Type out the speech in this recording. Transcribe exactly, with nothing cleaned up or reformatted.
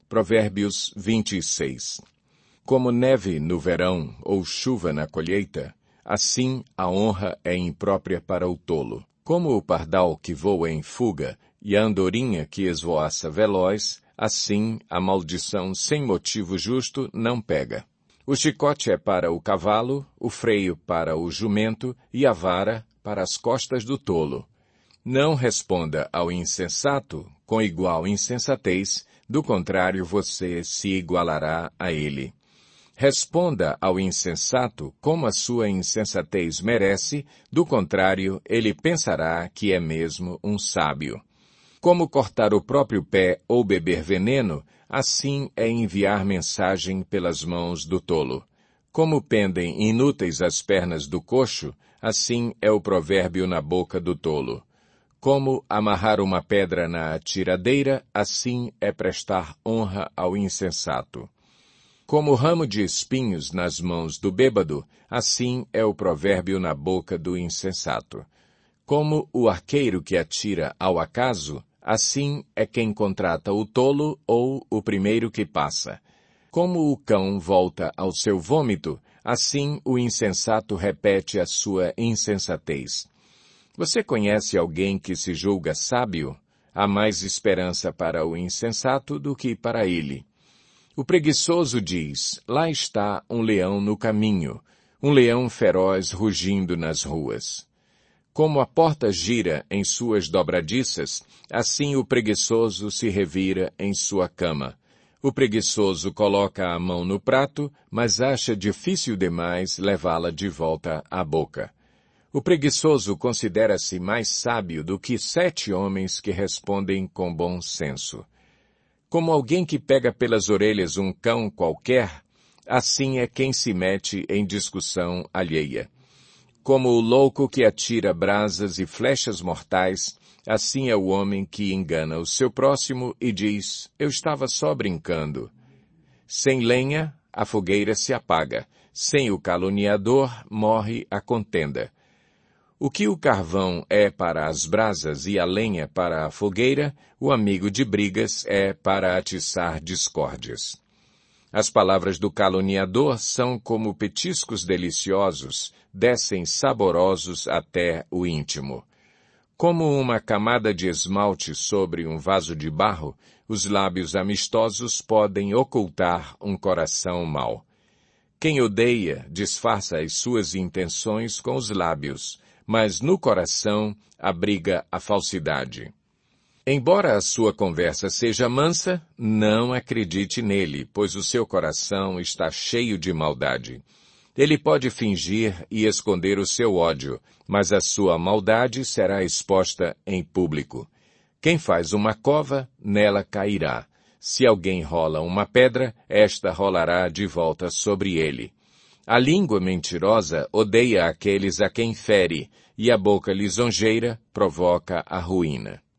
Provérbios vinte e seis. Como neve no verão ou chuva na colheita, assim a honra é imprópria para o tolo. Como o pardal que voa em fuga e a andorinha que esvoaça veloz, assim a maldição sem motivo justo não pega. O chicote é para o cavalo, o freio para o jumento e a vara para as costas do tolo. Não responda ao insensato com igual insensatez, do contrário você se igualará a ele. Responda ao insensato como a sua insensatez merece, do contrário ele pensará que é mesmo um sábio. Como cortar o próprio pé ou beber veneno, assim é enviar mensagem pelas mãos do tolo. Como pendem inúteis as pernas do coxo, assim é o provérbio na boca do tolo. Como amarrar uma pedra na tiradeira, assim é prestar honra ao insensato. Como ramo de espinhos nas mãos do bêbado, assim é o provérbio na boca do insensato. Como o arqueiro que atira ao acaso, assim é quem contrata o tolo ou o primeiro que passa. Como o cão volta ao seu vômito, assim o insensato repete a sua insensatez. Você conhece alguém que se julga sábio? Há mais esperança para o insensato do que para ele. O preguiçoso diz, lá está um leão no caminho, um leão feroz rugindo nas ruas. Como a porta gira em suas dobradiças, assim o preguiçoso se revira em sua cama. O preguiçoso coloca a mão no prato, mas acha difícil demais levá-la de volta à boca. O preguiçoso considera-se mais sábio do que sete homens que respondem com bom senso. Como alguém que pega pelas orelhas um cão qualquer, assim é quem se mete em discussão alheia. Como o louco que atira brasas e flechas mortais, assim é o homem que engana o seu próximo e diz, eu estava só brincando. Sem lenha, a fogueira se apaga. Sem o caluniador, morre a contenda. O que o carvão é para as brasas e a lenha para a fogueira, o amigo de brigas é para atiçar discórdias. As palavras do caluniador são como petiscos deliciosos, descem saborosos até o íntimo. Como uma camada de esmalte sobre um vaso de barro, os lábios amistosos podem ocultar um coração mau. Quem odeia disfarça as suas intenções com os lábios, mas no coração abriga a falsidade. Embora a sua conversa seja mansa, não acredite nele, pois o seu coração está cheio de maldade. Ele pode fingir e esconder o seu ódio, mas a sua maldade será exposta em público. Quem faz uma cova, nela cairá. Se alguém rola uma pedra, esta rolará de volta sobre ele. A língua mentirosa odeia aqueles a quem fere, e a boca lisonjeira provoca a ruína.